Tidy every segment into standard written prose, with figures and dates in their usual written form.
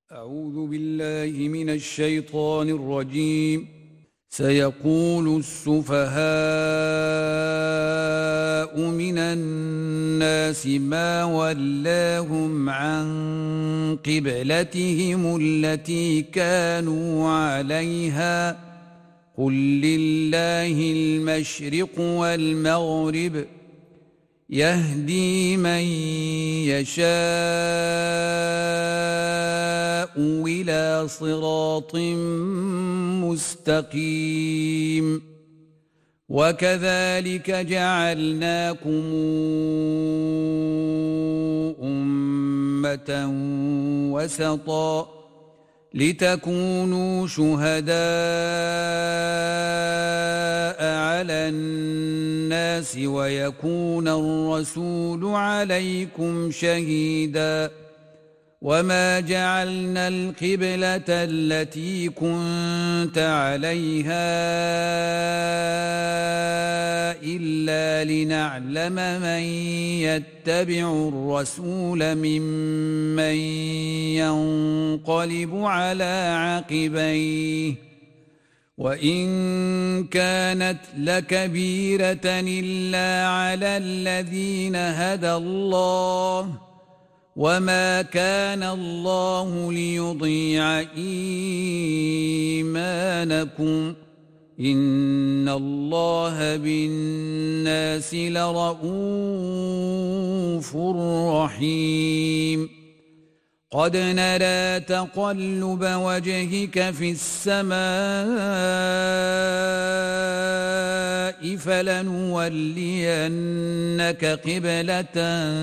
أعوذ بالله من الشيطان الرجيم. سيقول السفهاء من الناس ما ولاهم عن قبلتهم التي كانوا عليها قل لله المشرق والمغرب يهدي من يشاء إلى صراط مستقيم. وكذلك جعلناكم أمة وسطا لتكونوا شهداء على الناس ويكون الرسول عليكم شهيدا. وما جعلنا القبلة التي كنت عليها إلا لنعلم من يتبع الرسول ممن ينقلب على عقبيه وإن كانت لكبيرة إلا على الذين هدى الله وما كان الله ليضيع إيمانكم إن الله بالناس لرؤوف رحيم. قد نرى تقلب وجهك في السماء فلنولينك قبلة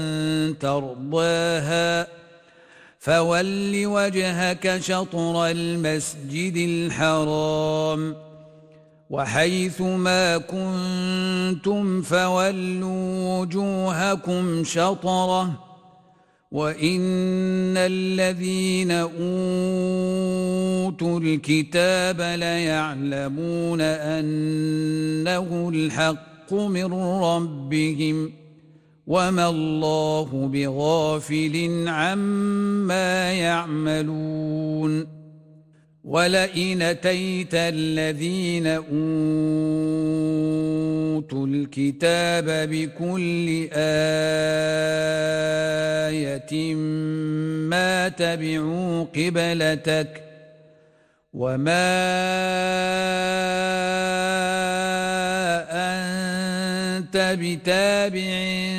ترضاها فول وجهك شطر المسجد الحرام وحيث ما كنتم فولوا وجوهكم شطره وإن الذين أوتوا الكتاب ليعلمون أنه الحق من ربهم وما الله بغافل عما يعملون. ولئن أتيت الذين أوتوا الكتاب بكل آية ما تبعوا قبلتك وما أنت بتابع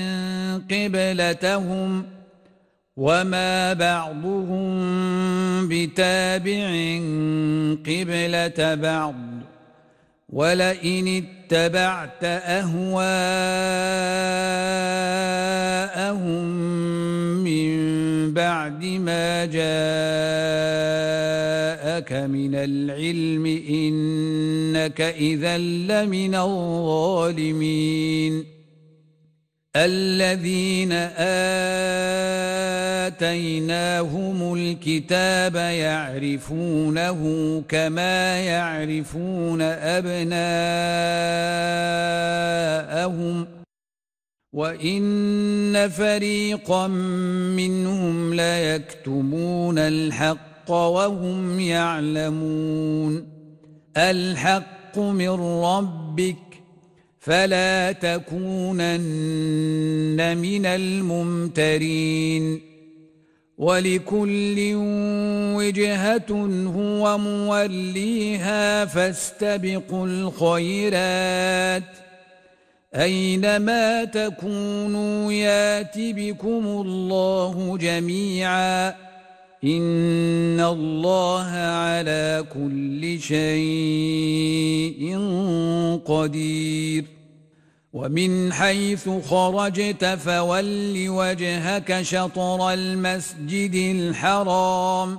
قبلتهم وما بعضهم بتابع قبلة بعض ولئن اتبعت أهواءهم من بعد ما جاءك من العلم إنك إذا لمن الظالمين. الذين آتيناهم الكتاب يعرفونه كما يعرفون أبناءهم وإن فريقا منهم ليكتمون الحق وهم يعلمون. الحق من ربك فلا تكونن من الممترين. ولكل وجهة هو موليها فاستبقوا الخيرات أينما تكونوا يات بكم الله جميعا إن الله على كل شيء قدير. ومن حيث خرجت فول وجهك شطر المسجد الحرام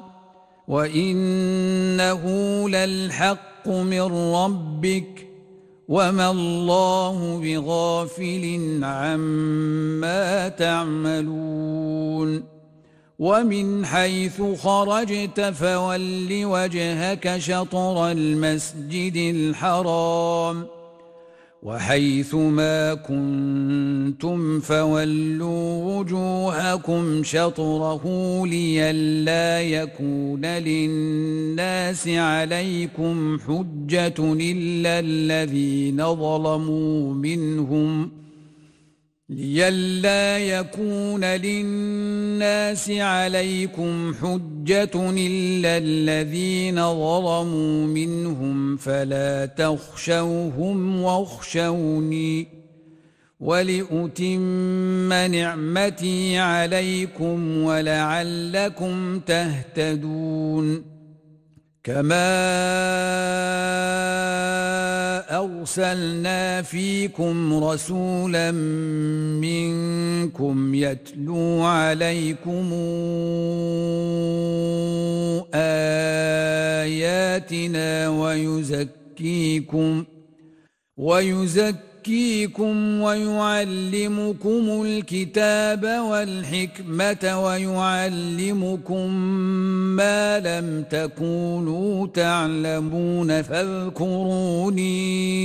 وإنه للحق من ربك وما الله بغافل عما تعملون. ومن حيث خرجت فول وجهك شطر المسجد الحرام وحيث ما كنتم فولوا وجوهكم شطره لئلا يكون للناس عليكم حجة إلا الذين ظلموا منهم فلا تخشوهم واخشوني ولأتم نعمتي عليكم ولعلكم تهتدون كما أرسلنا فيكم رسولا منكم يتلو عليكم آياتنا ويزكيكم ويعلمكم الكتاب والحكمة ويعلمكم ما لم تكونوا تعلمون فاذكروني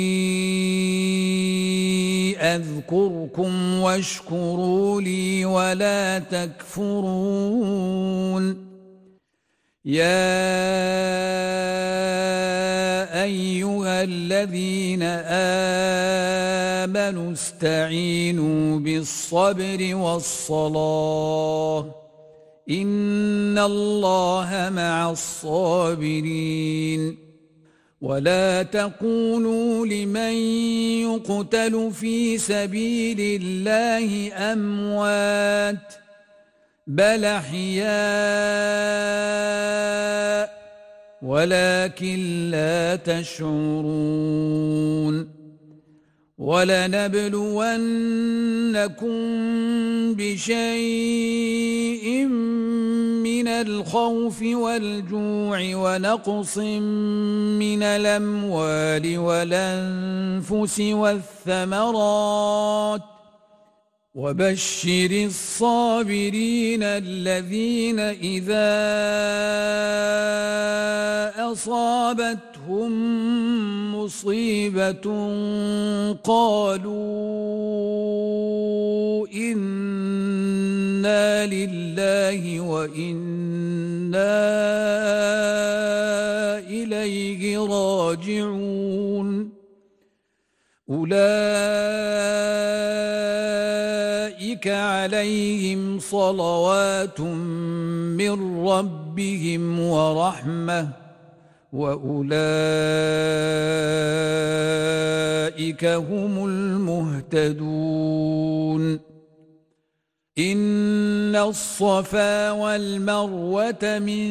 أذكركم واشكروا لي ولا تكفرون يا أيها الذين آمنوا استعينوا بالصبر والصلاة إن الله مع الصابرين ولا تقولوا لمن يقتل في سبيل الله أموات بل أحياء ولكن لا تشعرون ولنبلونكم بشيء من الخوف والجوع ونقص من الأموال والأنفس والثمرات وبشر الصابرين الذين إذا أصابتهم مصيبة قالوا إنا لله وإنا إليه راجعون أولئك عليهم صلوات من ربهم ورحمة وأولئك هم المهتدون إن الصفا والمروة من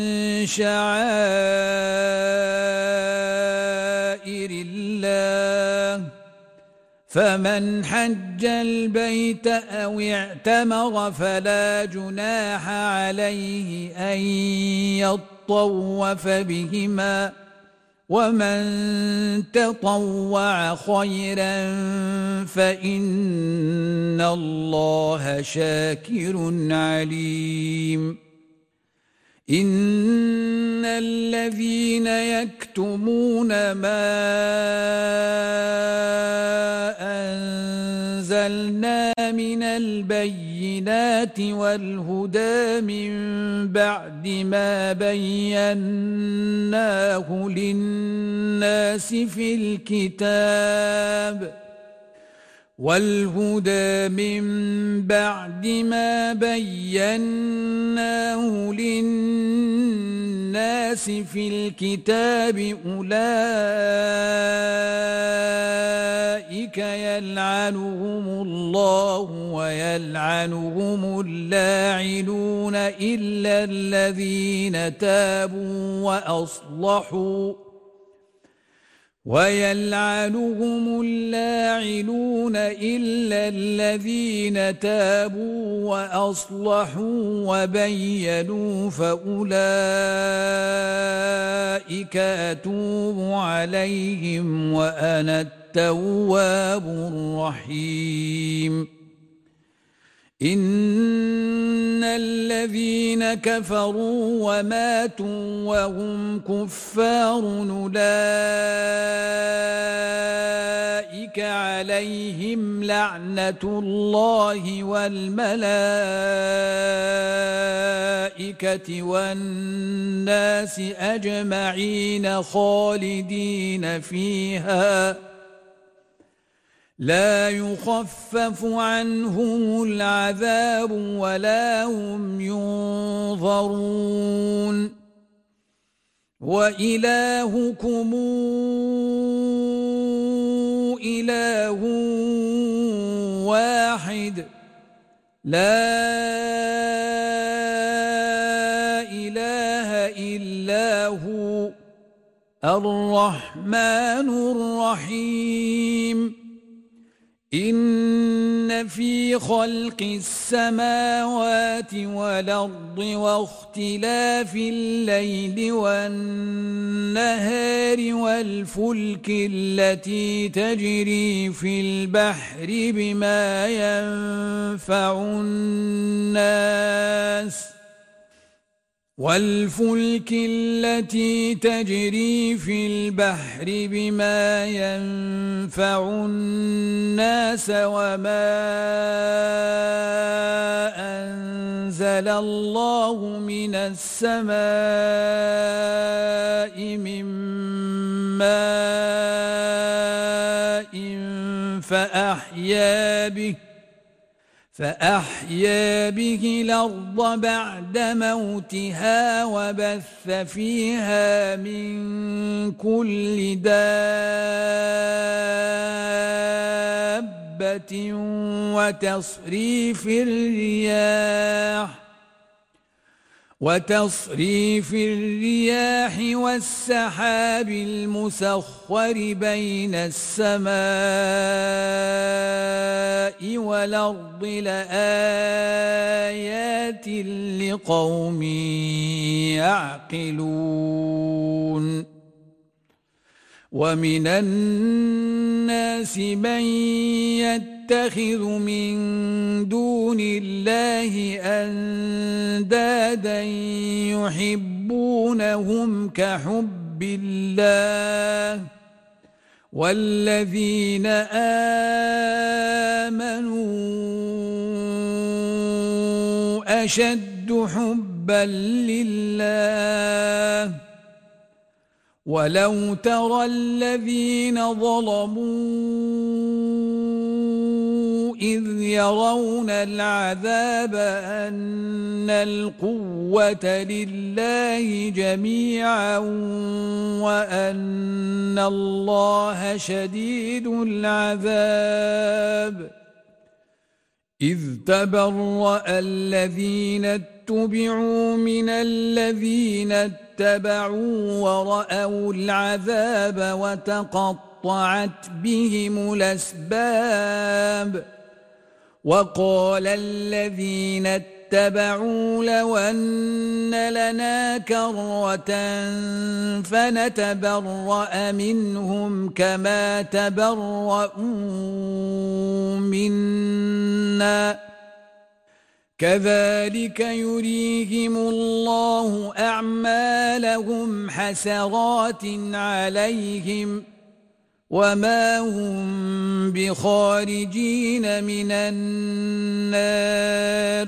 شعائر الله فمن حج البيت أو اعتمر فلا جناح عليه أن يطوف بهما ومن تطوع خيرا فإن الله شاكر عليم إن الذين يكتمون ما أنزلنا من البينات والهدى من بعد ما بيناه للناس في الكتاب أولئك يلعنهم الله ويلعنهم اللاعنون إلا الذين تابوا وأصلحوا وبينوا فأولئك أتوب عليهم وأنا التواب الرحيم إن الذين كفروا وماتوا وهم كفار أولئك فعليهم لعنة الله والملائكة والناس أجمعين خالدين فيها لا يخفف عنهم العذاب ولا هم ينظرون وإلهكم إله واحد لا إله إلا هو الرحمن الرحيم إن في خلق السماوات والأرض واختلاف الليل والنهار والفلك التي تجري في البحر بما ينفع الناس وما أنزل الله من السماء من ماء فأحيا به الأرض بعد موتها وبث فيها من كل دابة وتصريف الرياح والسحاب المسخر بين السماء والأرض لآيات لقوم يعقلون ومن الناس من يتخذ من دون الله أندادا يحبونهم كحب الله والذين آمنوا أشد حبا لله ولو ترى الذين ظلموا إذ يرون العذاب أن القوة لله جميعا وأن الله شديد العذاب إذ تبرأ الذين اتبعوا من الذين اتبعوا ورأوا العذاب وتقطعت بهم الأسباب وقال الذين اتبعوا لو أن لنا كرة فنتبرأ منهم كما تبرؤوا منا كذلك يريهم الله أعمالهم حسرات عليهم وما هم بخارجين من النار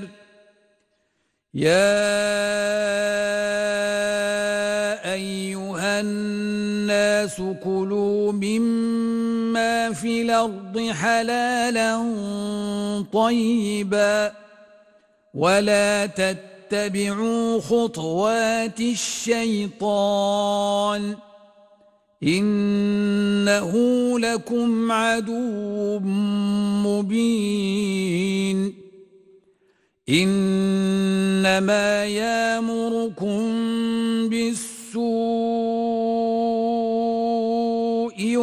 يا أيها الناس كلوا مما في الأرض حلالا طيبا ولا تتبعوا خطوات الشيطان إنه لكم عدو مبين إنما يأمركم بالسوء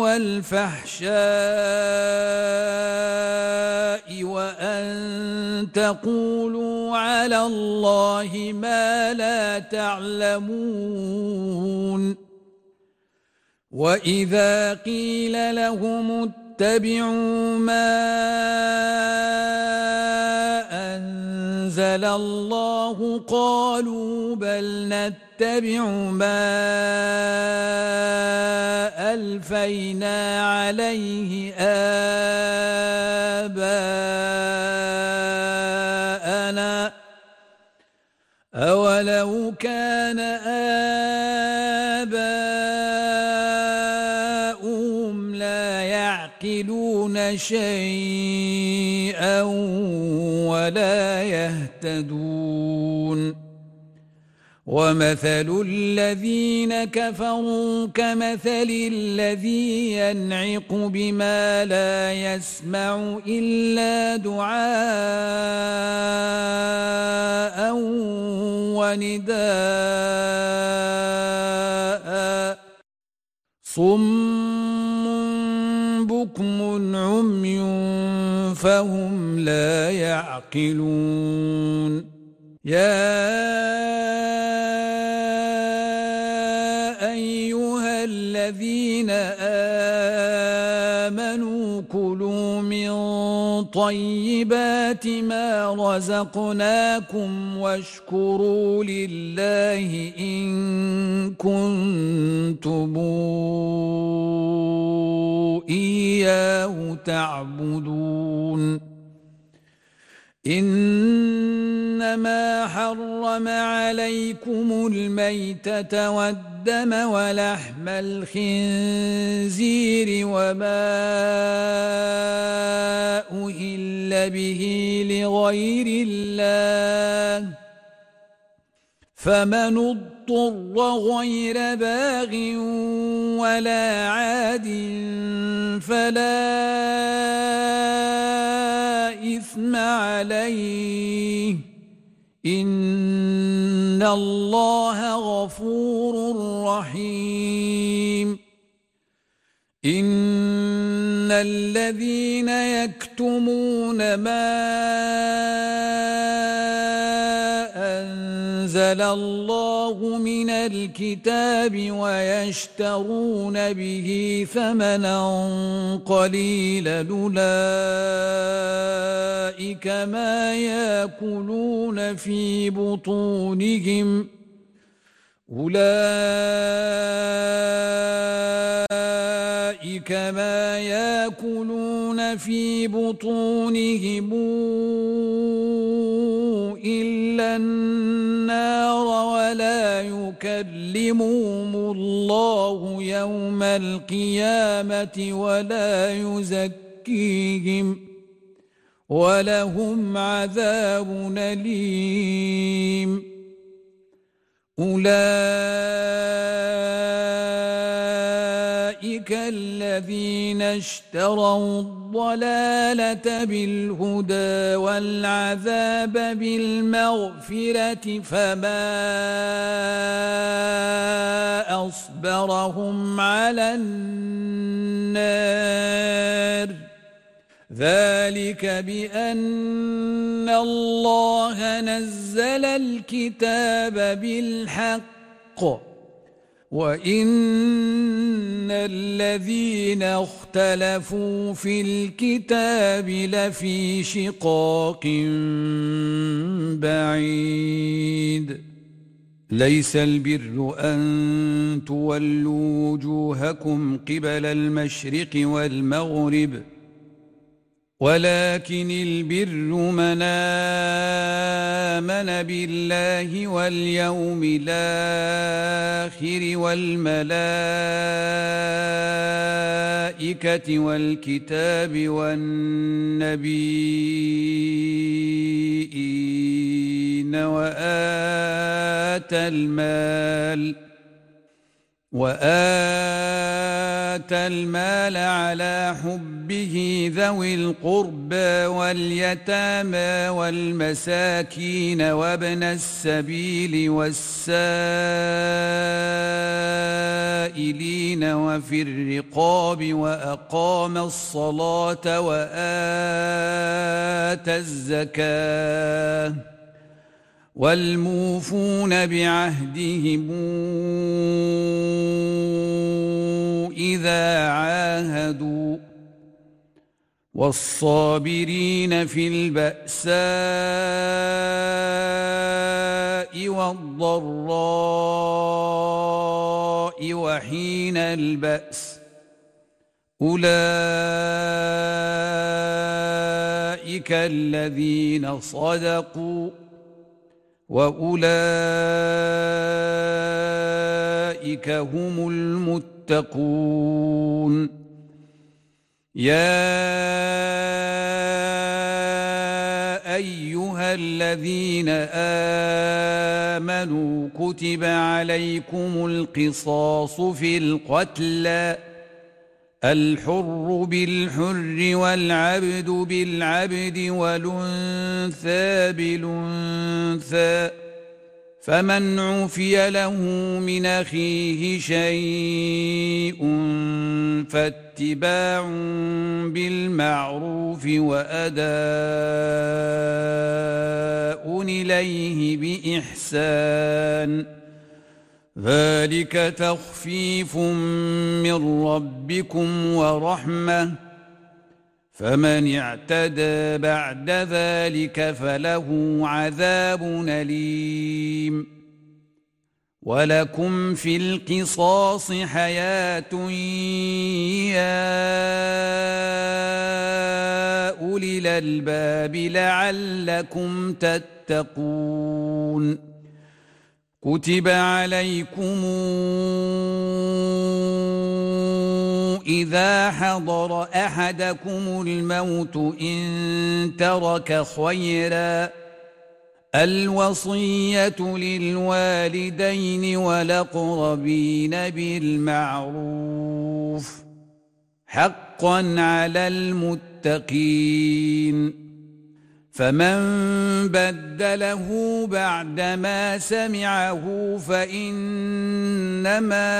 والفحشاء وأن تقولوا على الله ما لا تعلمون وإذا قيل لهم اتبعوا ما أنزل أنزل الله قالوا بل نتبع ما ألفينا عليه آباءنا أولو كان آباؤهم لا يعقلون شيئا ولا يهتدون ومثل الذين كفروا كمثل الذي ينعق بما لا يسمع إلا دعاء ونداء صم بكم عمي فهم لا يعقلون يا أيها الذين آمنوا كلوا من طيبات ما رزقناكم واشكروا لله إن كنتم إياه تعبدون إنما حرم عليكم الميتة والدم ولحم الخنزير وما أهل به لغير الله فمن اضطر غير باغ ولا عاد فلا إثم عليه إن الله غفور رحيم إن الذين يكتمون ما أنزل الله من الكتاب ويشترون به ثمنا قليلا أولئك ما يأكلون في بطونهم إلا النار ولا يكلمهم الله يوم القيامة ولا يزكيهم ولهم عذاب أليم أولئك الذين اشتروا الضلالة بالهدى والعذاب بالمغفرة فما أصبرهم على النار ذلك بأن الله نزل الكتاب بالحق وإن الذين اختلفوا في الكتاب لفي شقاق بعيد ليس البر أن تولوا وجوهكم قبل المشرق والمغرب ولكن البر من آمن بالله واليوم الآخر والملائكة والكتاب والنبيين وآتى المال على حبه ذوي القربى واليتامى والمساكين وابن السبيل والسائلين وفي الرقاب وأقام الصلاة وآتى الزكاة والموفون بعهدهم إذا عاهدوا والصابرين في البأساء والضراء وحين البأس أولئك الذين صدقوا وأولئك هم المتقون يا أيها الذين آمنوا كتب عليكم القصاص في القتلى الحر بالحر والعبد بالعبد والأنثى بالأنثى فمن عفي له من أخيه شيء فاتباع بالمعروف وأداء إليه بإحسان ذلك تخفيف من ربكم ورحمة فمن اعتدى بعد ذلك فله عذاب أليم ولكم في القصاص حياة يا أولي الألباب لعلكم تتقون كتب عليكم إذا حضر أحدكم الموت إن ترك خيرا الوصية للوالدين والأقربين بالمعروف حقا على المتقين فمن بدله بعدما سمعه فإنما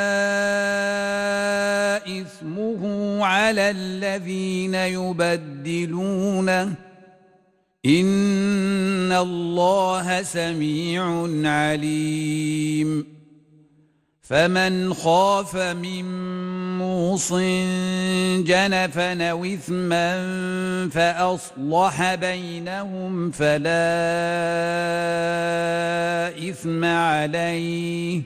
إثمه على الذين يبدلونه إن الله سميع عليم فمن خاف من موص جنفا أو إثما فأصلح بينهم فلا إثم عليه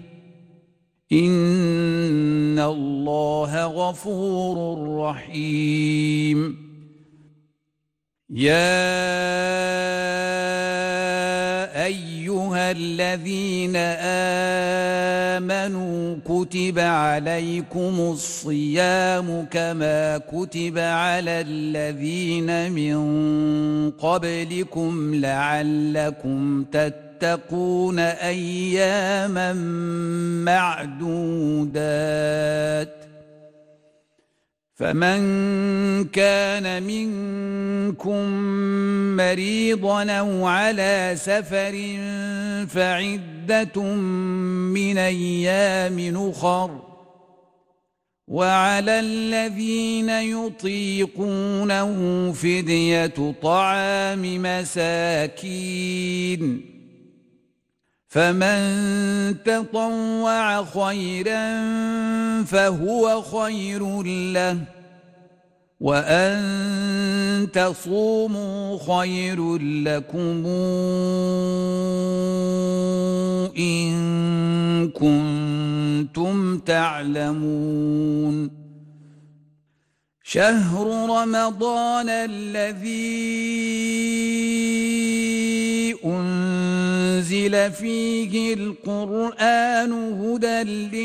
إن الله غفور رحيم يا أيها الذين آمنوا كتب عليكم الصيام كما كتب على الذين من قبلكم لعلكم تتقون أياما معدودات فمن كان منكم مريضا أو على سفر فعدة من أيام أخر وعلى الذين يطيقونه فدية طعام مساكين فمن تطوع خيرا فهو خير له وأن تصوموا خير لكم إن كنتم تعلمون شهر رمضان الذي أنزل فيه القرآن هدى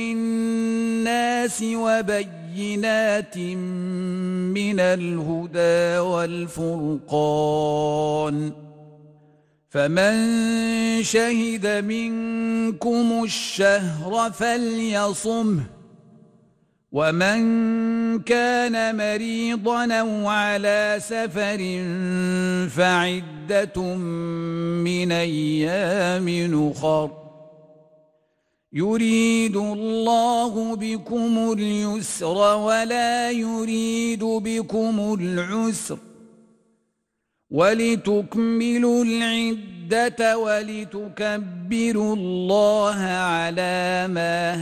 للناس وبينات من الهدى والفرقان فمن شهد منكم الشهر فليصمه ومن كان مريضا أو على سفر فعدة من أيام أخر يريد الله بكم اليسر ولا يريد بكم العسر ولتكملوا العدة ولتكبروا الله على ما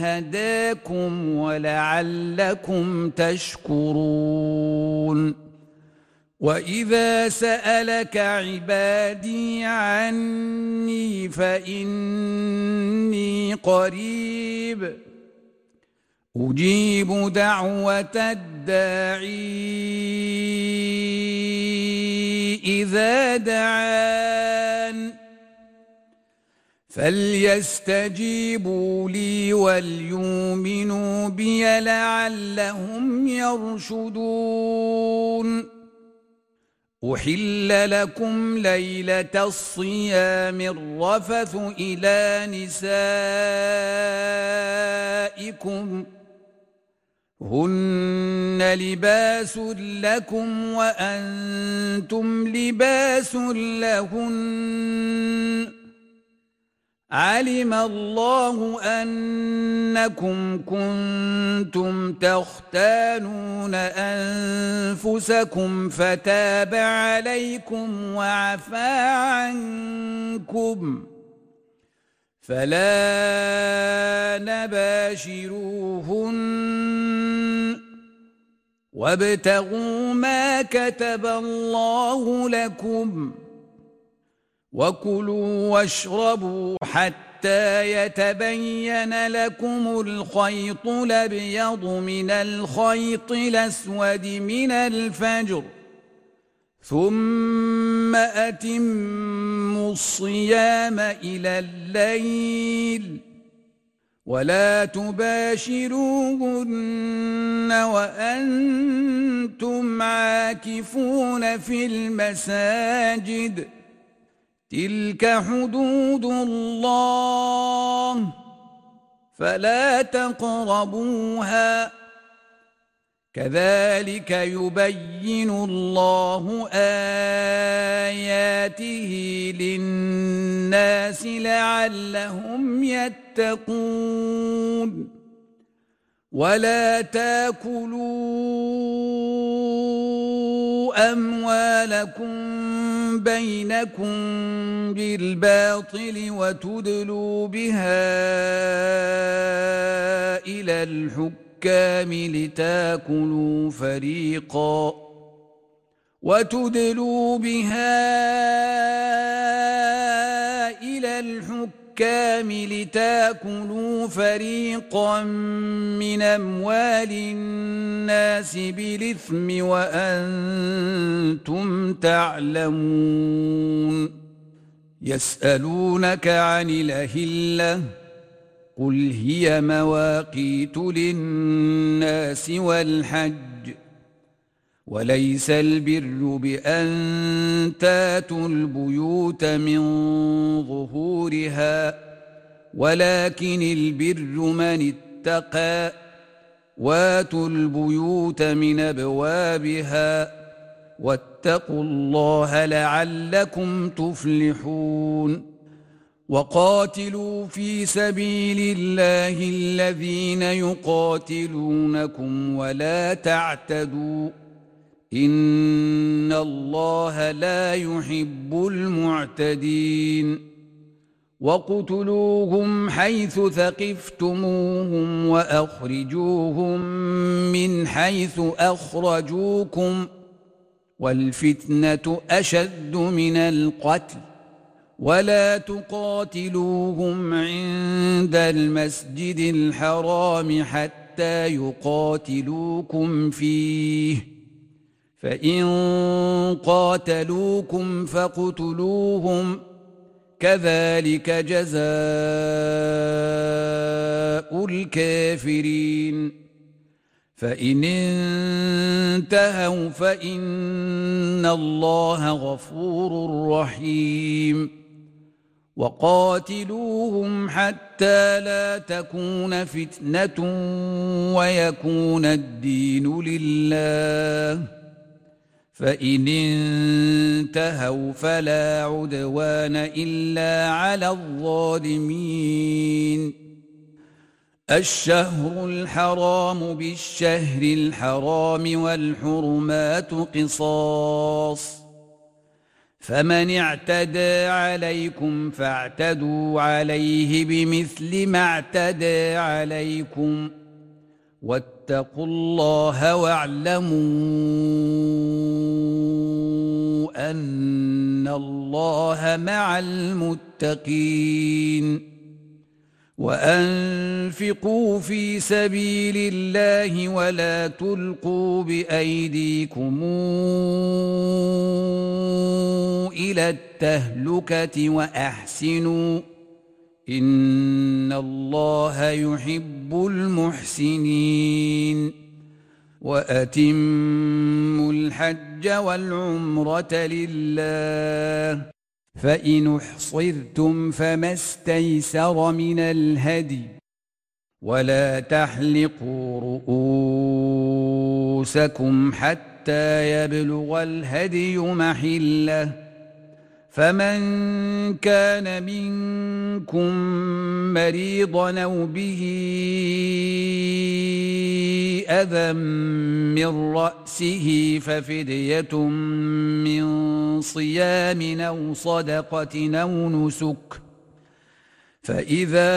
هداكم ولعلكم تشكرون وإذا سألك عبادي عني فإني قريب أجيب دعوة الداعي إذا دعان فليستجيبوا لي وليؤمنوا بي لعلهم يرشدون أحل لكم ليلة الصيام الرفث إلى نسائكم هن لباس لكم وأنتم لباس لهن علم الله أنكم كنتم تختانون أنفسكم فتاب عليكم وعفى عنكم فلا نباشروهن وابتغوا ما كتب الله لكم وكلوا واشربوا حتى يتبين لكم الخيط الأبيض من الخيط الأسود من الفجر ثم أتموا الصيام إلى الليل ولا تباشروهن وأنتم عاكفون في المساجد تلك حدود الله فلا تقربوها كذلك يبين الله آياته للناس لعلهم يتقون ولا تاكلوا أموالكم بينكم بالباطل وتدلوا بها إلى الحكام لتاكلوا فريقا من أموال الناس بالإثم وأنتم تعلمون يسألونك عن الأهلة قل هي مواقيت للناس والحج وليس البر بأن تاتوا البيوت من ظهورها ولكن البر من اتقى واتوا البيوت من أبوابها واتقوا الله لعلكم تفلحون وقاتلوا في سبيل الله الذين يقاتلونكم ولا تعتدوا إن الله لا يحب المعتدين وقتلوهم حيث ثقفتموهم وأخرجوهم من حيث أخرجوكم والفتنة أشد من القتل ولا تقاتلوهم عند المسجد الحرام حتى يقاتلوكم فيه فإن قاتلوكم فاقتلوهم كذلك جزاء الكافرين فإن انتهوا فإن الله غفور رحيم وقاتلوهم حتى لا تكون فتنة ويكون الدين لله فإن انتهوا فلا عدوان إلا على الظالمين الشهر الحرام بالشهر الحرام والحرمات قصاص فمن اعتدى عليكم فاعتدوا عليه بمثل ما اعتدى عليكم واتقوا الله واعلموا أن الله مع المتقين وأنفقوا في سبيل الله ولا تلقوا بأيديكم إلى التهلكة وأحسنوا إن الله يحب المحسنين وأتموا الحج والعمرة لله فإن احصرتم فما استيسر من الهدي ولا تحلقوا رؤوسكم حتى يبلغ الهدي محله فمن كان منكم مريضا أو به أذى من رأسه ففدية من صيام أو صدقة أو نسك فإذا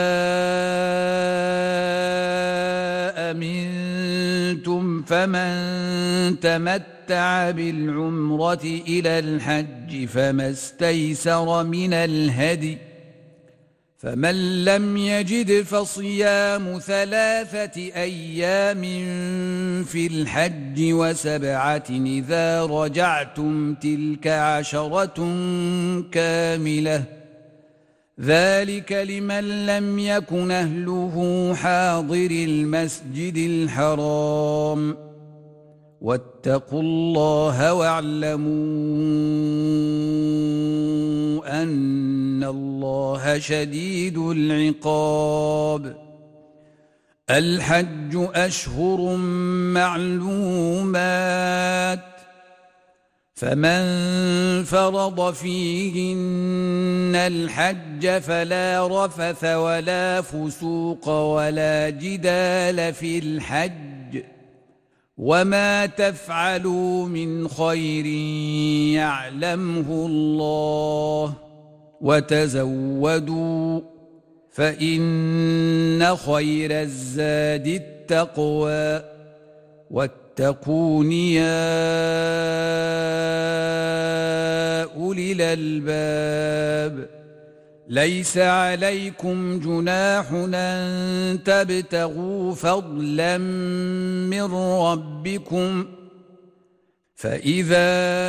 أمنتم فمن تمتع بالعمرة إلى الحج فما استيسر من الهدي فمن لم يجد فصيام 3 أيام في الحج و7 إذا رجعتم تلك 10 كاملة ذلك لمن لم يكن أهله حاضر المسجد الحرام واتقوا الله واعلموا أن الله شديد العقاب الحج أشهر معلومات فمن فرض فيهن الحج فلا رفث ولا فسوق ولا جدال في الحج وما تفعلوا من خير يعلمه الله وتزودوا فإن خير الزاد التقوى واتقون يا أولي الألباب ليس عليكم جناح أن تبتغوا فضلا من ربكم فإذا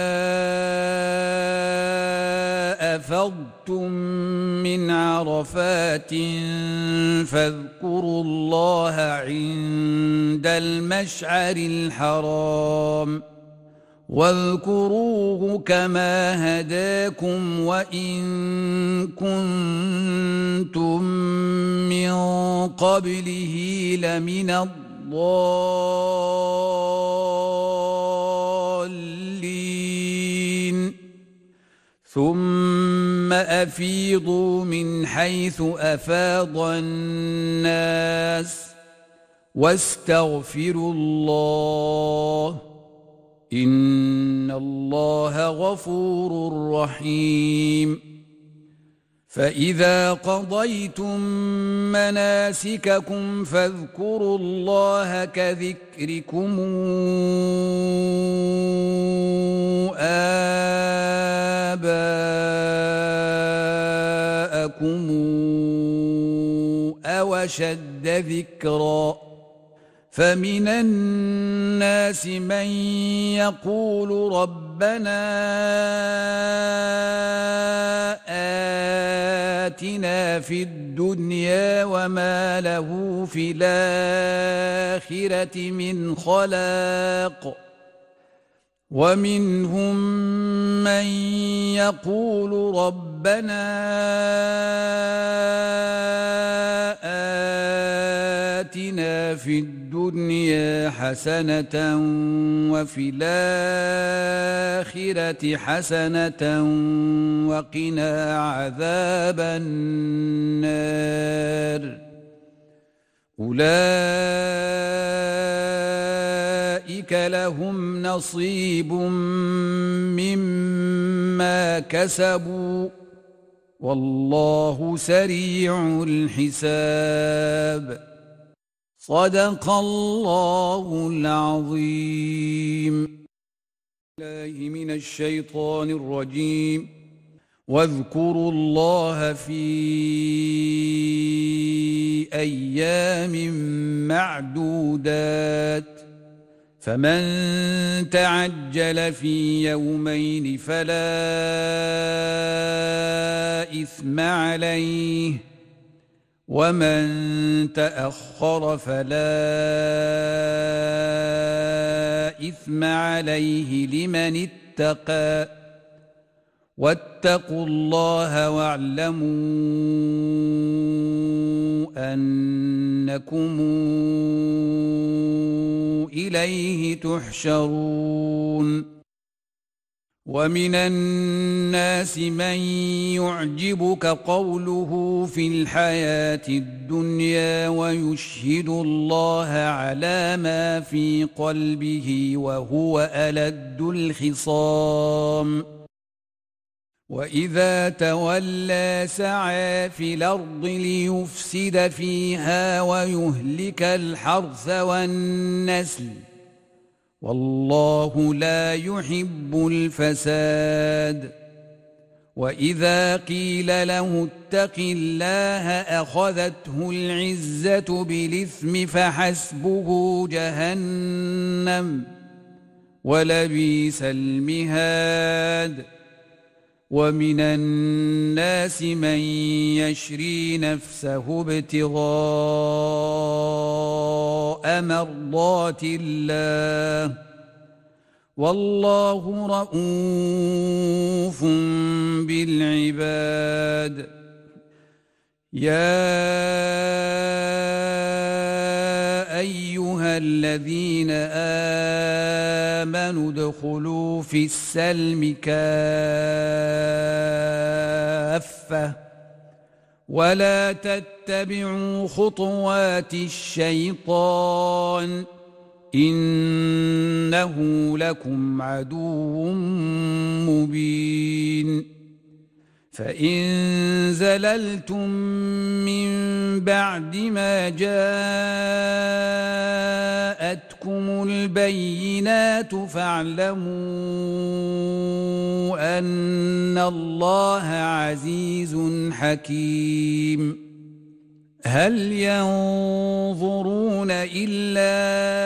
أفضتم من عرفات فاذكروا الله عند المشعر الحرام واذكروه كما هداكم وإن كنتم من قبله لمن الضالين ثم أفيضوا من حيث أفاض الناس واستغفروا الله إن الله غفور رحيم فإذا قضيتم مناسككم فاذكروا الله كذكركم آباءكم أو أشد ذكرًا فمن الناس من يقول ربنا آتنا في الدنيا وما له في الآخرة من خلاق ومنهم من يقول ربنا آتنا في الدنيا حسنة وفي الآخرة حسنة وقنا عذاب النار أولئك لهم نصيب مما كسبوا والله سريع الحساب صدق الله العظيم. الله من الشيطان الرجيم. واذكروا الله في أيام معدودات فمن تعجل في يومين فلا إثم عليه ومن تأخر فلا إثم عليه لمن اتقى واتقوا الله واعلموا أنكم إليه تحشرون. ومن الناس من يعجبك قوله في الحياة الدنيا ويشهد الله على ما في قلبه وهو ألد الخصام وإذا تولى سعى في الأرض ليفسد فيها ويهلك الحرث والنسل والله لا يحب الفساد. وإذا قيل له اتق الله أخذته العزة بالإثم فحسبه جهنم ولبئس المهاد. ومن الناس من يشري نفسه ابتغاء مرضات الله والله رؤوف بالعباد. يا أيها الذين آمنوا ادخلوا في السلم كافة ولا تتبعوا خطوات الشيطان إنه لكم عدو مبين. فإن زللتم من بعد ما جاءتكم البينات فاعلموا أن الله عزيز حكيم. هل ينظرون إلا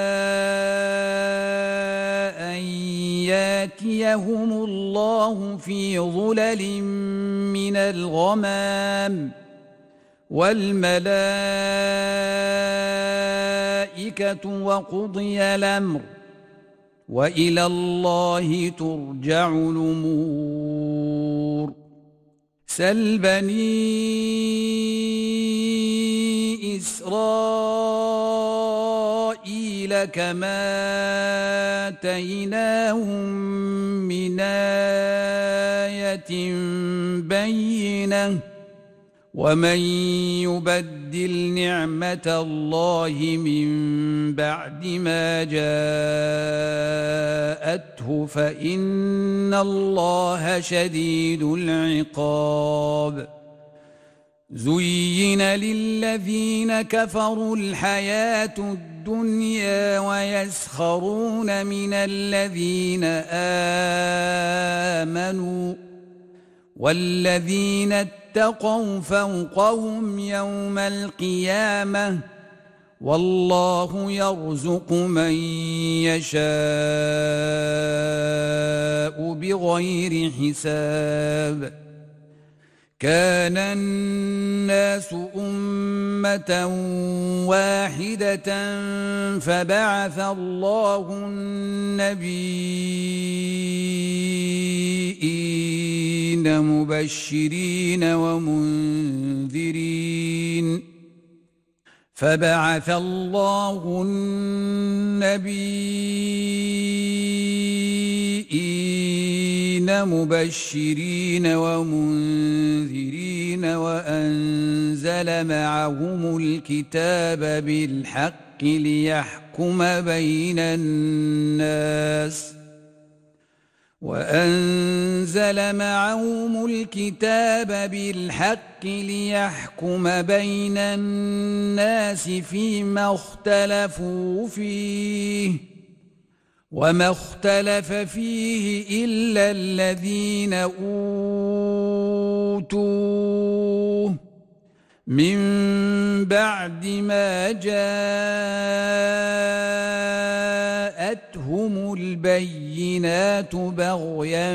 أن ياتيهم الله في ظلل من الغمام والملائكة وقضي الأمر وإلى الله ترجع الأمور. سل بني إسرائيل كما آتيناهم من آية بينة ومن يبدل نعمة الله من بعد ما جاءته فإن الله شديد العقاب. زين للذين كفروا الحياة الدنيا ويسخرون من الذين آمنوا والذين اتقوا فوقهم يوم القيامة والله يرزق من يشاء بغير حساب. كان الناس أمة واحدة فبعث الله النبيين مبشرين ومنذرين وأنزل معهم الكتاب بالحق ليحكم بين الناس وأنزل معهم الكتاب بالحق ليحكم بين الناس فيما اختلفوا فيه وما اختلف فيه إلا الذين أوتوه من بعد ما جاءتهم البينات بغيا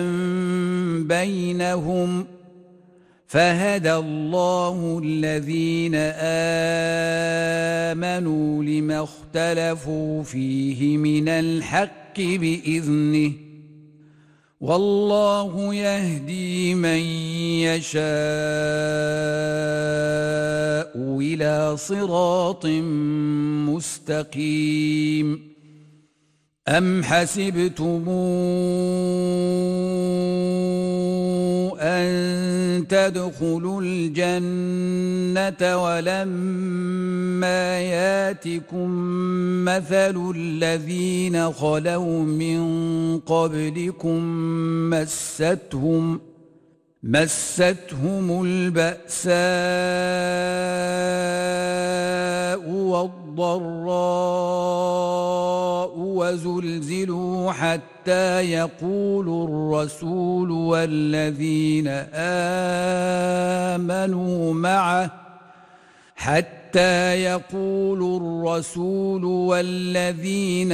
بينهم فهدى الله الذين آمنوا لما اختلفوا فيه من الحق بإذنه والله يهدي من يشاء إلى صراط مستقيم أم حسبتم أن تدخلوا الجنة ولما ياتكم مثل الذين خلوا من قبلكم مستهم البأساء والضراء وزلزلوا حتى يقول الرسول والذين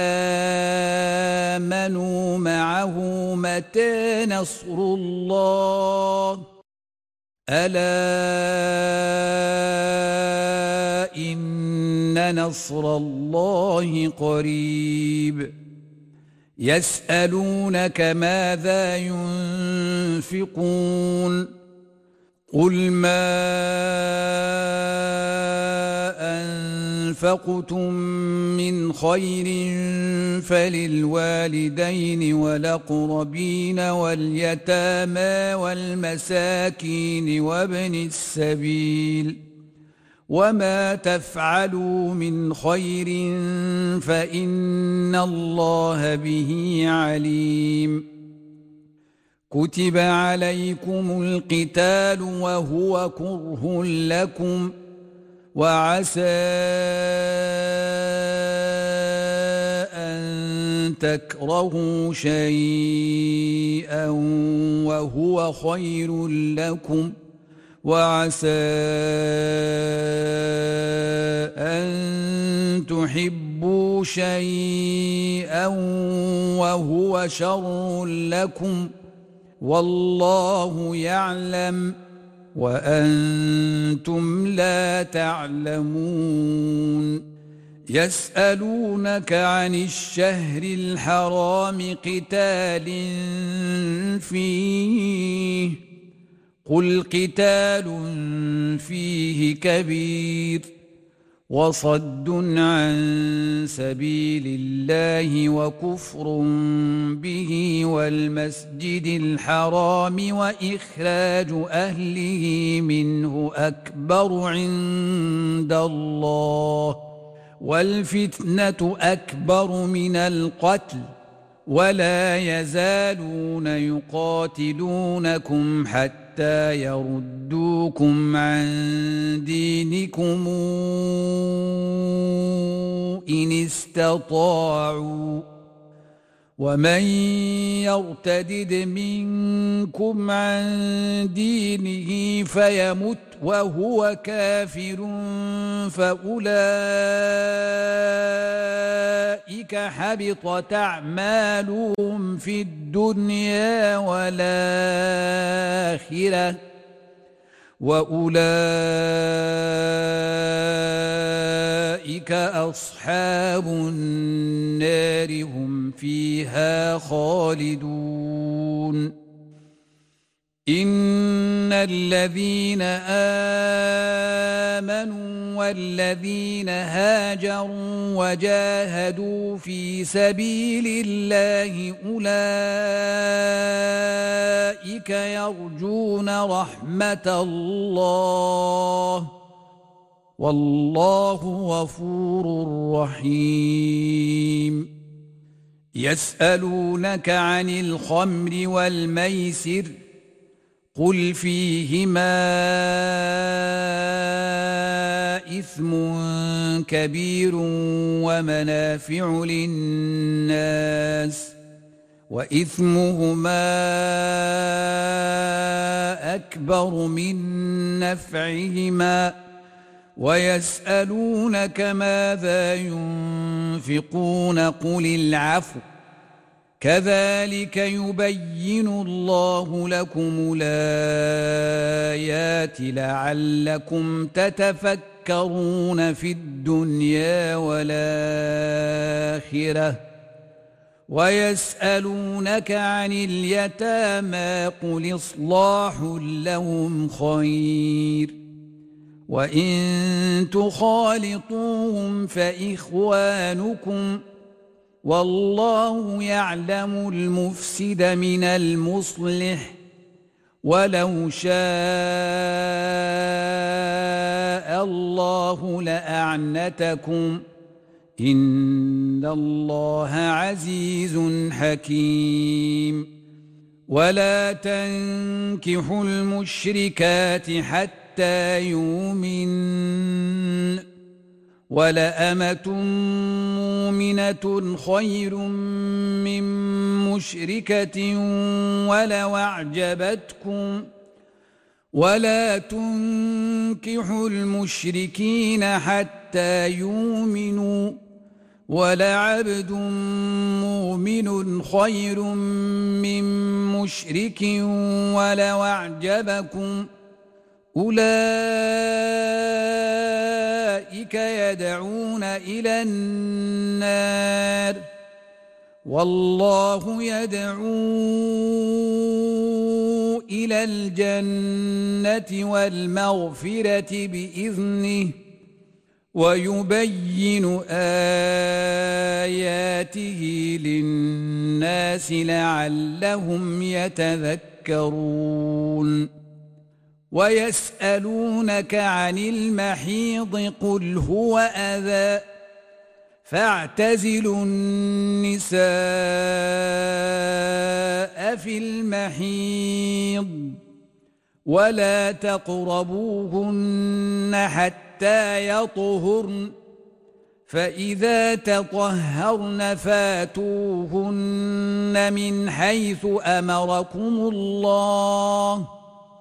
آمنوا معه متى نصر الله ألا إن نصر الله قريب يسألونك ماذا ينفقون قل ما أنفقتم من خير فللوالدين والأقربين واليتامى والمساكين وابن السبيل وما تفعلوا من خير فإن الله به عليم كتب عليكم القتال وهو كره لكم وعسى أن تكرهوا شيئا وهو خير لكم وعسى أن تحبوا شيئا وهو شر لكم والله يعلم وأنتم لا تعلمون يسألونك عن الشهر الحرام قتال فيه قل قتال فيه كبير وصد عن سبيل الله وكفر به والمسجد الحرام وإخراج أهله منه أكبر عند الله والفتنة أكبر من القتل ولا يزالون يقاتلونكم حتى يردوكم عن دينكم إن استطاعوا ومن يرتدد منكم عن دينه فيمت وهو كافر فأولئك حبطت أعمالهم في الدنيا والآخرة وأولئك أصحاب النار هم فيها خالدون إن الذين آمنوا والذين هاجروا وجاهدوا في سبيل الله أولئك يرجون رحمة الله والله غفور رحيم يسألونك عن الخمر والميسر قل فيهما إثم كبير ومنافع للناس وإثمهما أكبر من نفعهما ويسألونك ماذا ينفقون قل العفو كذلك يبين الله لكم الآيات لعلكم تتفكرون في الدنيا والآخرة ويسألونك عن اليتامى قل إصلاح لهم خير وإن تخالطوهم فإخوانكم والله يعلم المفسد من المصلح ولو شاء الله لأعنتكم إن الله عزيز حكيم ولا تنكحوا المشركات حتى يؤمنن ولأمة مؤمنة خير من مشركة ولو أعجبتكم ولا تنكحوا المشركين حتى يؤمنوا ولعبد مؤمن خير من مشرك ولو أعجبكم أولئك يدعون إلى النار والله يدعو إلى الجنة والمغفرة بإذنه ويبين آياته للناس لعلهم يتذكرون ويسألونك عن المحيض قل هو أذى فاعتزلوا النساء في المحيض ولا تقربوهن حتى يطهرن فإذا تطهرن فاتوهن من حيث أمركم الله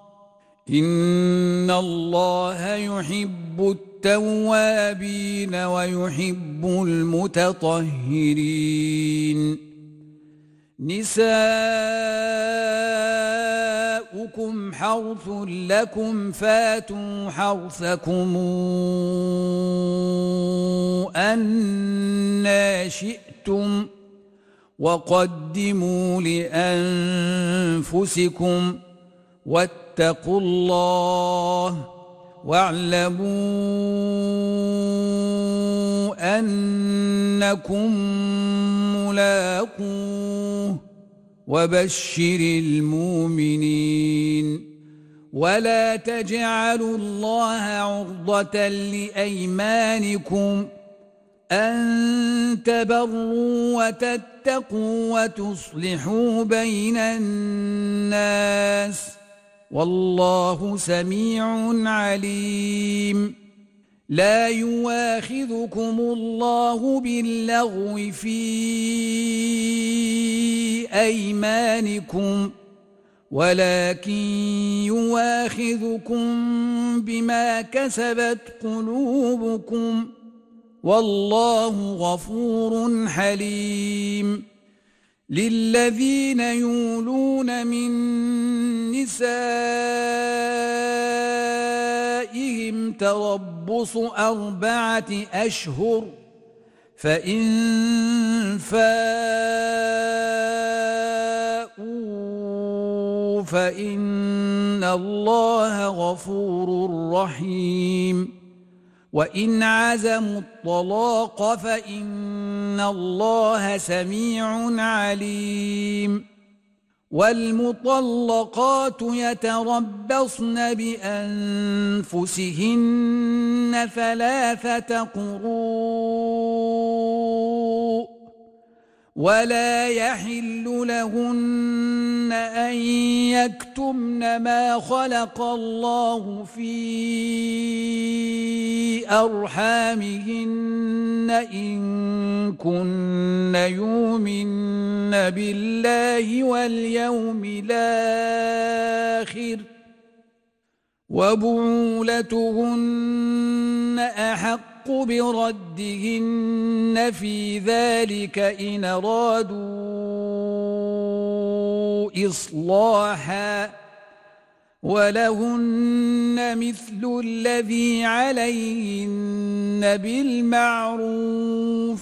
إن الله يحب التوابين ويحب المتطهرين نساؤكم حرث لكم فاتوا حرثكم أنى شئتم وقدموا لأنفسكم واتقوا الله واعلموا أنكم ملاقوه وبشر المؤمنين ولا تجعلوا الله عرضة لأيمانكم أن تبروا وتتقوا وتصلحوا بين الناس والله سميع عليم لا يواخذكم الله باللغو في أيمانكم ولكن يواخذكم بما كسبت قلوبكم والله غفور حليم للذين يولون من نسائهم تربص 4 أشهر فإن فاءوا فإن الله غفور رحيم وإن عزموا الطلاق فإن الله سميع عليم والمطلقات يتربصن بأنفسهن 3 قروء ولا يحل لهن أن يكتمن ما خلق الله في أرحامهن إن كن يؤمن بالله واليوم الآخر وبعولتهن أحق بردهن في ذلك إن أرادوا إصلاحا ولهن مثل الذي عليهن بالمعروف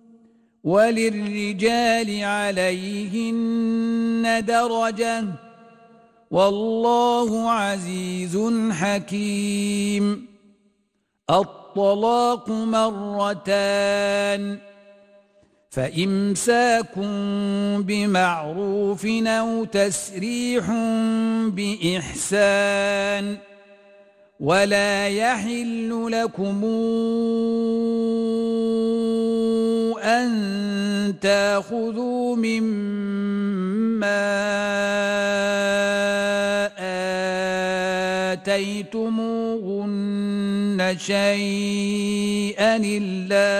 وللرجال عليهن درجة والله عزيز حكيم. الطلاق مرتان فإمساك بمعروف أو تسريح بإحسان ولا يحل لكم أن تأخذوا مما آتيتموهن شيئا إلا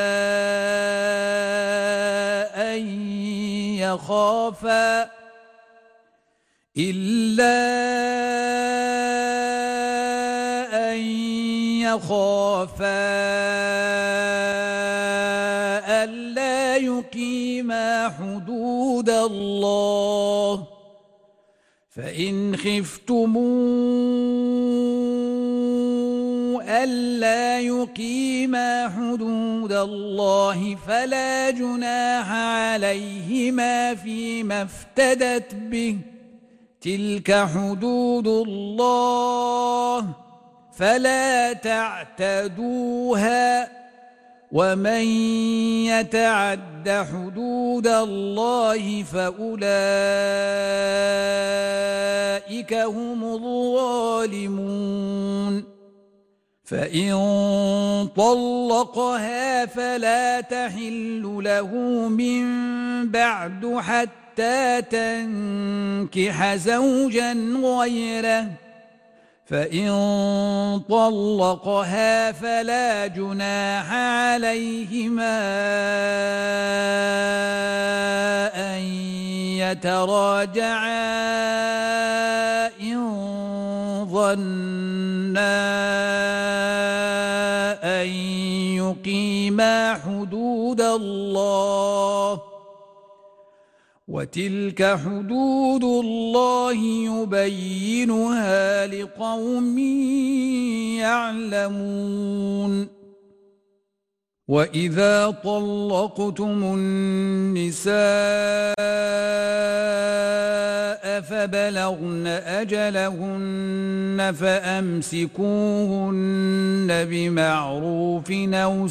أن يخافا ألا يقيما حدود الله فإن خفتموا ألا يقيما حدود الله فلا جناح عليهما فيما افتدت به تلك حدود الله فلا تعتدوها ومن يتعد حدود الله فأولئك هم الظالمون. فإن طلقها فلا تحل له من بعد حتى تنكح زوجا غيره فإن طلقها فلا جناح عليهما أن يتراجعا إن ظنا أن يقيما حدود الله وتلك حدود الله يبينها لقوم يعلمون. وإذا طلقتم النساء فبلغن أجلهن فأمسكوهن بمعروف أو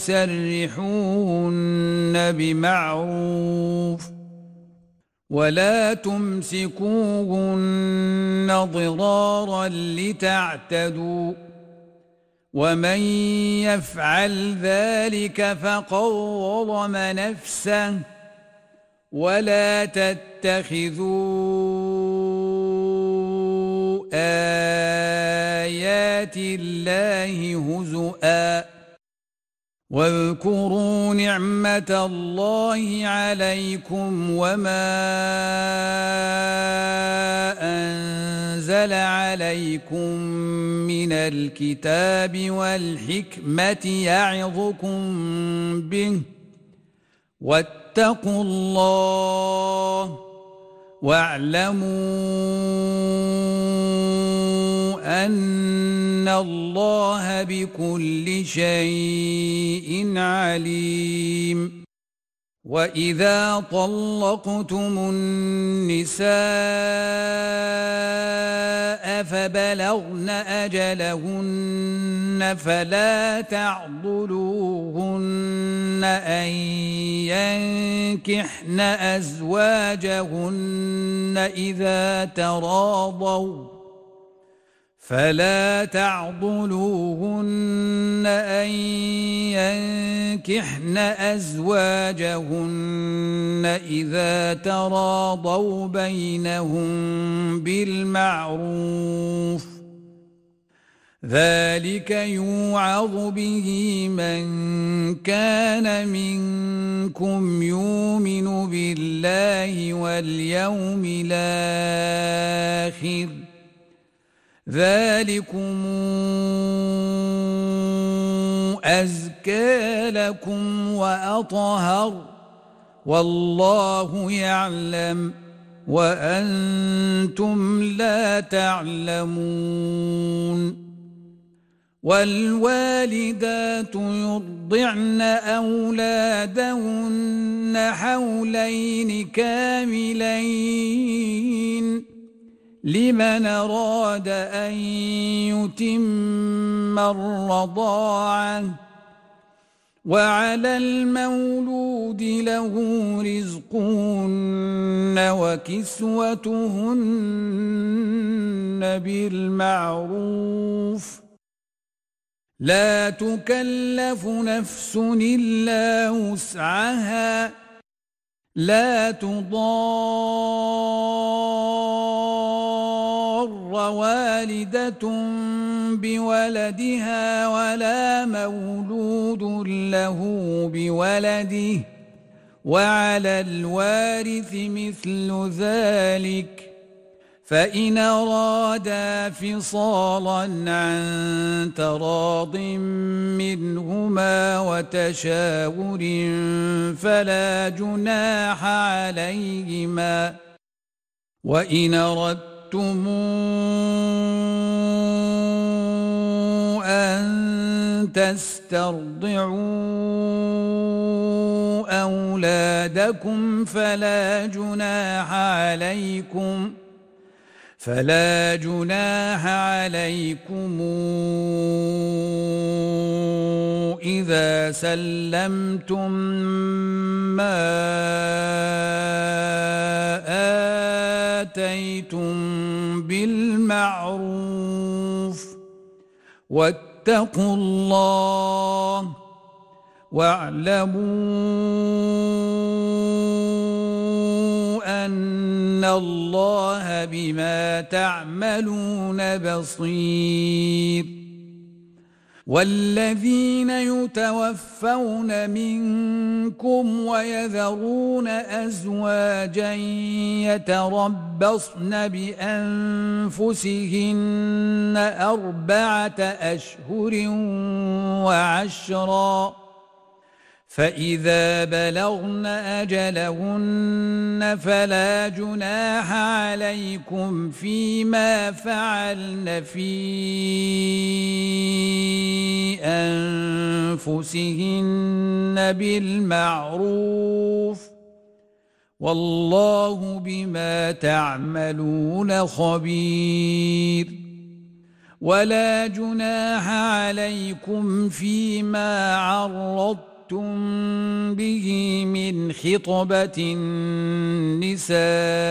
سرحوهن بمعروف ولا تمسكوهن ضرارا لتعتدوا ومن يفعل ذلك فقد ظلم نفسه ولا تتخذوا آيات الله هزؤا واذكروا نعمة الله عليكم وما أنزل عليكم من الكتاب والحكمة يعظكم به واتقوا الله واعلموا أن الله بكل شيء عليم. وإذا طلقتم النساء فبلغن أجلهن فلا تعضلوهن أن ينكحن أزواجهن فلا تعضلوهن أن ينكحن أزواجهن إذا تراضوا بينهم بالمعروف، ذلك يوعظ به من كان منكم يؤمن بالله واليوم الآخر، ذلكم أزكى لكم وأطهر، والله يعلم وأنتم لا تعلمون. والوالدات يرضعن أولادهن حولين كاملين لمن أراد أن يتم الرضاعة، وعلى المولود له رزقهن وكسوتهن بالمعروف، لا تكلف نفس إلا وسعها، لا تضار والدة بولدها ولا مولود له بولده، وعلى الوارث مثل ذلك، فإن أرادا فصالا عن تراض منهما وتشاور فلا جناح عليهما. وإن أردتم أن تسترضعوا أولادكم فلا جناح عليكم إذا سلمتم ما آتيتم بالمعروف، واتقوا الله واعلموا أن الله بما تعملون بصير. والذين يتوفون منكم ويذرون أزواجا يتربصن بأنفسهن 4 أشهر وعشرا، فإذا بلغن أجلهن فلا جناح عليكم فيما فعلن في أنفسهن بالمعروف، والله بما تعملون خبير. ولا جناح عليكم فيما عرضتم به من خطبة النساء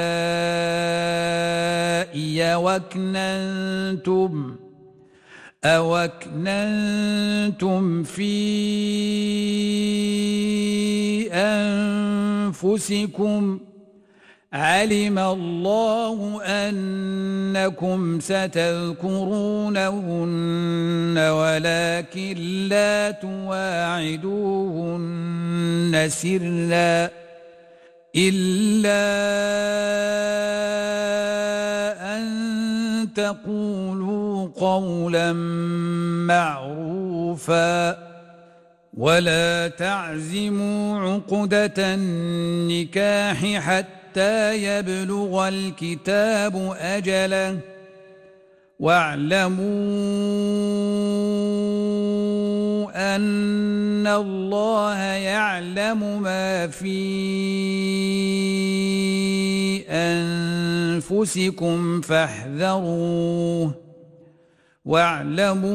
أو أكننتم في أنفسكم، علم الله أنكم ستذكرونهن ولكن لا تواعدوهن سرا إلا أن تقولوا قولا معروفا، ولا تعزموا عقدة النكاح حتى يبلغ الكتاب أجله، واعلموا أن الله يعلم ما في أنفسكم فاحذروه، واعلموا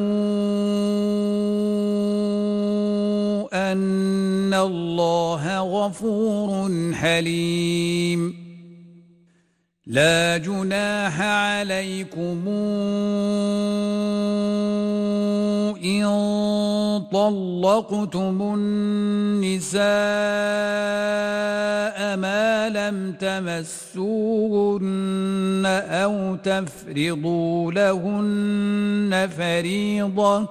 أن الله غفور حليم. لا جناح عليكم إن طلقتم النساء ما لم تمسوهن أو تفرضوا لهن فريضة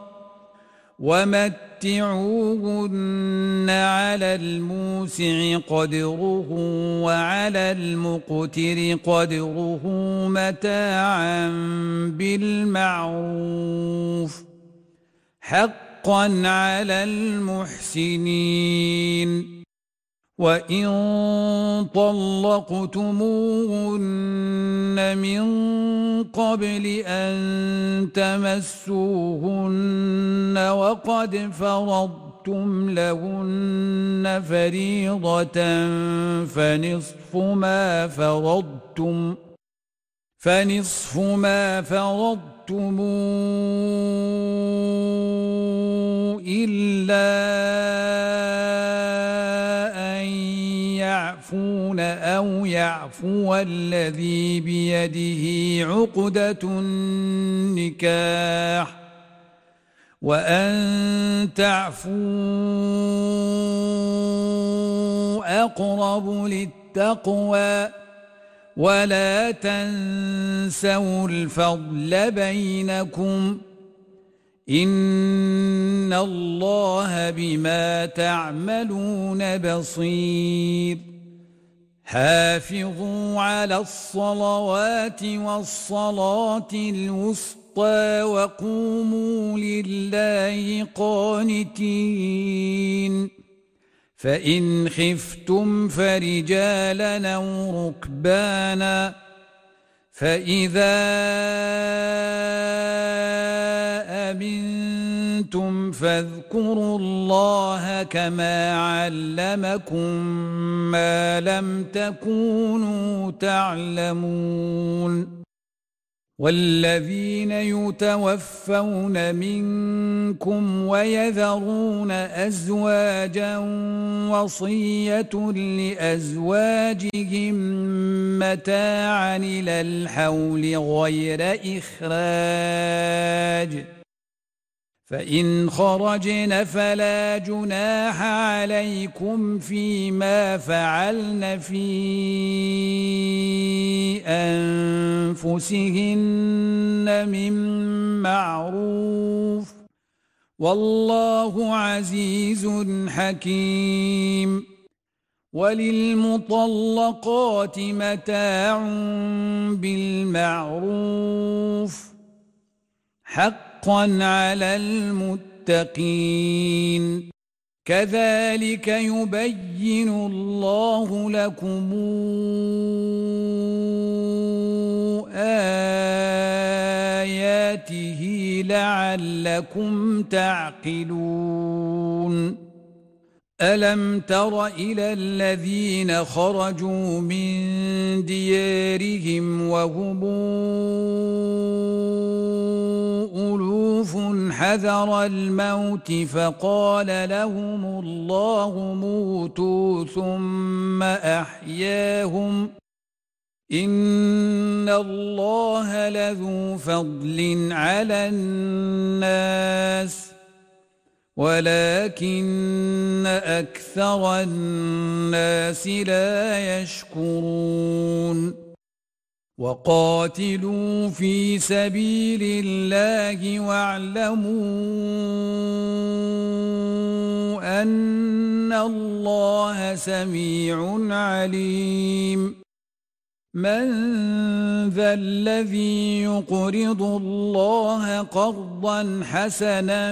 ومتعوهن على الموسع قدره وعلى المقتر قدره متاعا بالمعروف حقا على المحسنين. وإن طلقتموهن من قبل أن تمسوهن وقد فرضتم لهن فريضة فنصف ما فرضتم إلا أن يعفون أو يعفو الذي بيده عقدة النكاح وأن تعفوا أقرب للتقوى ولا تنسوا الفضل بينكم إن الله بما تعملون بصير. حافظوا على الصلوات والصلاة الوسطى وقوموا لله قانتين. فإن خفتم فرجالا أو ركبانا فإذا أمنتم فاذكروا الله كما علمكم ما لم تكونوا تعلمون. والذين يتوفون منكم ويذرون أزواجا وصية لأزواجهم متاعا إلى الحول غير إخراج فإن خرجن فلا جناح عليكم فيما فعلن في أنفسهن من معروف والله عزيز حكيم. وللمطلقات متاع بالمعروف حقا على المتقين. كذلك يبين الله لكم آياته لعلكم تعقلون. ألم تر إلى الذين خرجوا من ديارهم وهم ألوف حذر الموت فقال لهم الله موتوا ثم أحياهم إن الله لذو فضل على الناس ولكن أكثر الناس لا يشكرون. وقاتلوا في سبيل الله واعلموا أن الله سميع عليم. من ذا الذي يقرض الله قرضا حسنا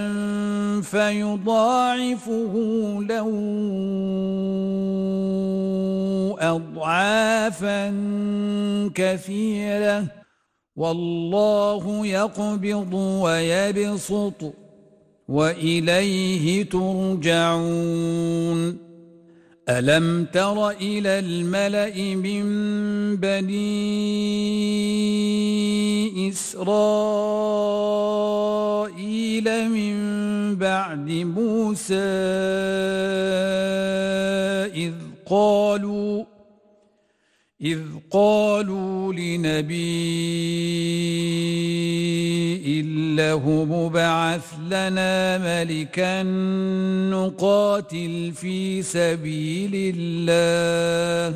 فيضاعفه له أضعافا كثيرة والله يقبض ويبسط وإليه ترجعون. ألم تر إلى الملأ من بني إسرائيل من بعد موسى إذ قالوا لنبي له مبعث لنا ملكا نقاتل في سبيل الله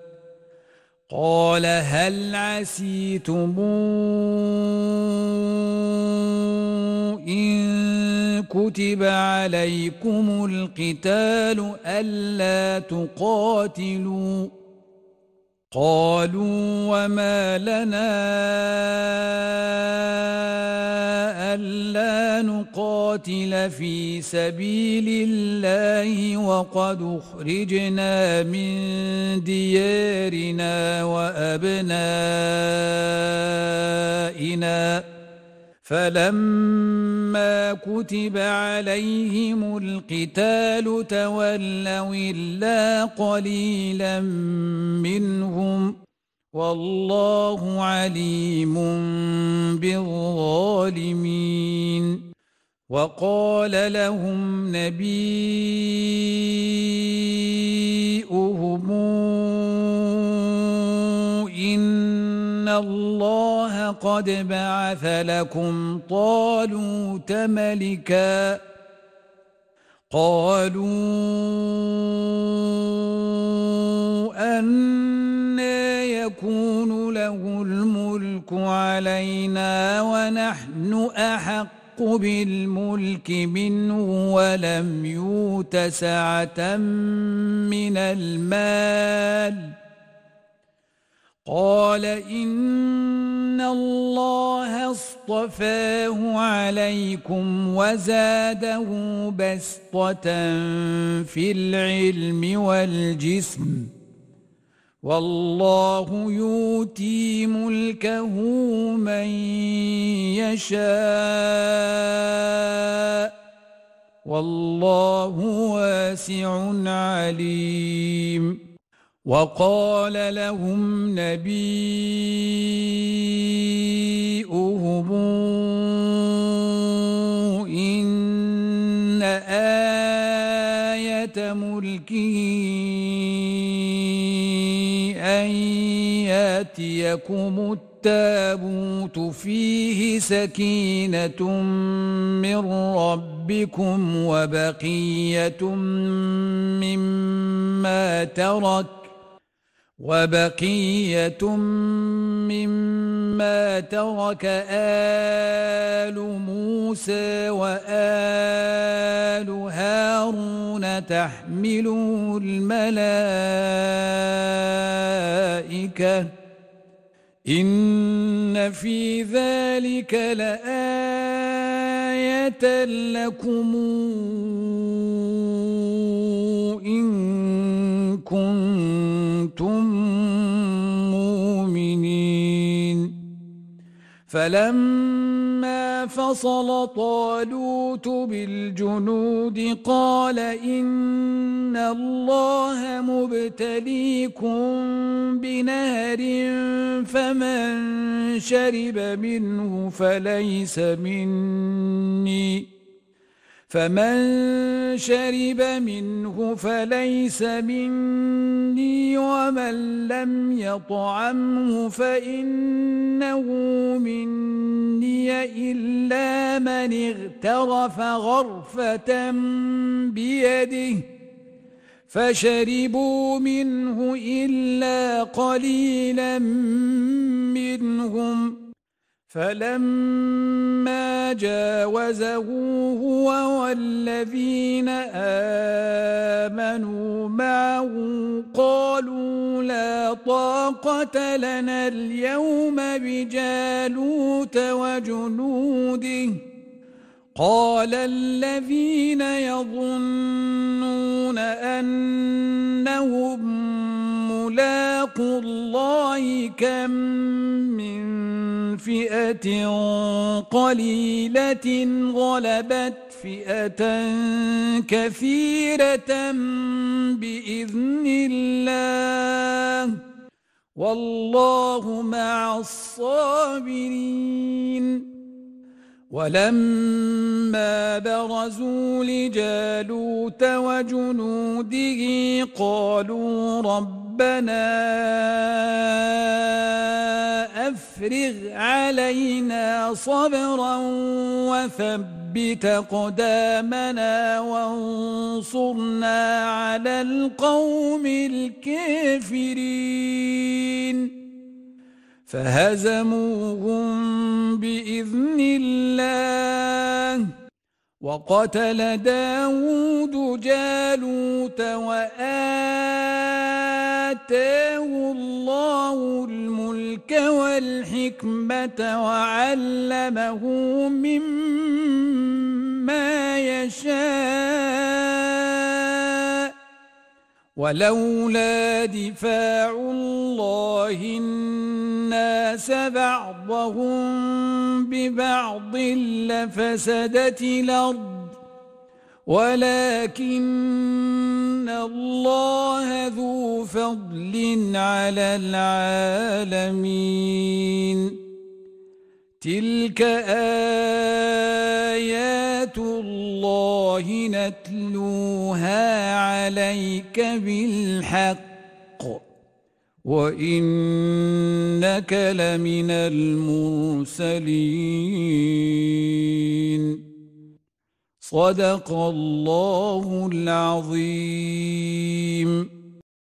قال هل عسيتم إن كتب عليكم القتال ألا تقاتلوا قالوا وما لنا ألا نقاتل في سبيل الله وقد أخرجنا من ديارنا وأبنائنا فلما كتب عليهم القتال تولوا إلا قليلا منهم والله عليم بالظالمين وقال لهم نبيؤهم إن الله قد بعث لكم طالوت ملكا قالوا أنى يكون له الملك علينا ونحن أحق بالملك منه ولم يؤت سعة من المال قال إن الله اصطفاه عليكم وزاده بسطة في العلم والجسم والله يؤتي ملكه من يشاء والله واسع عليم وقال لهم نبيؤهم إن آية ملكه أن يأتيكم التابوت فيه سكينة من ربكم وبقية مما ترك آل موسى وآل هارون تحمله الملائكة إن في ذلك لآية لكم إن كنتم مؤمنين فلما فصل طالوت بالجنود قال إن الله مبتليكم بنهر فمن شرب منه فليس مني ومن لم يطعمه فإنه مني إلا من اغترف غرفة بيده فشربوا منه إلا قليلا منهم فلما جاوزه هو والذين آمنوا معه قالوا لا طاقة لنا اليوم بجالوت وجنوده قال الذين يظنون أنهم ملاقو الله كم من فئة قليلة غلبت فئة كثيرة بإذن الله والله مع الصابرين ولما برزوا لجالوت وجنوده قالوا ربنا أفرغ علينا صبرا وثبت أقدامنا وانصرنا على القوم الكافرين فهزموهم بإذن الله وقتل داود جالوت وآتاه الله الملك والحكمة وعلمه مما يشاء ولولا دفاع الله الناس بعضهم ببعض لفسدت الأرض ولكن الله ذو فضل على العالمين تلك آيات الله نتلوها عليك بالحق وإنك لمن المرسلين صدق الله العظيم.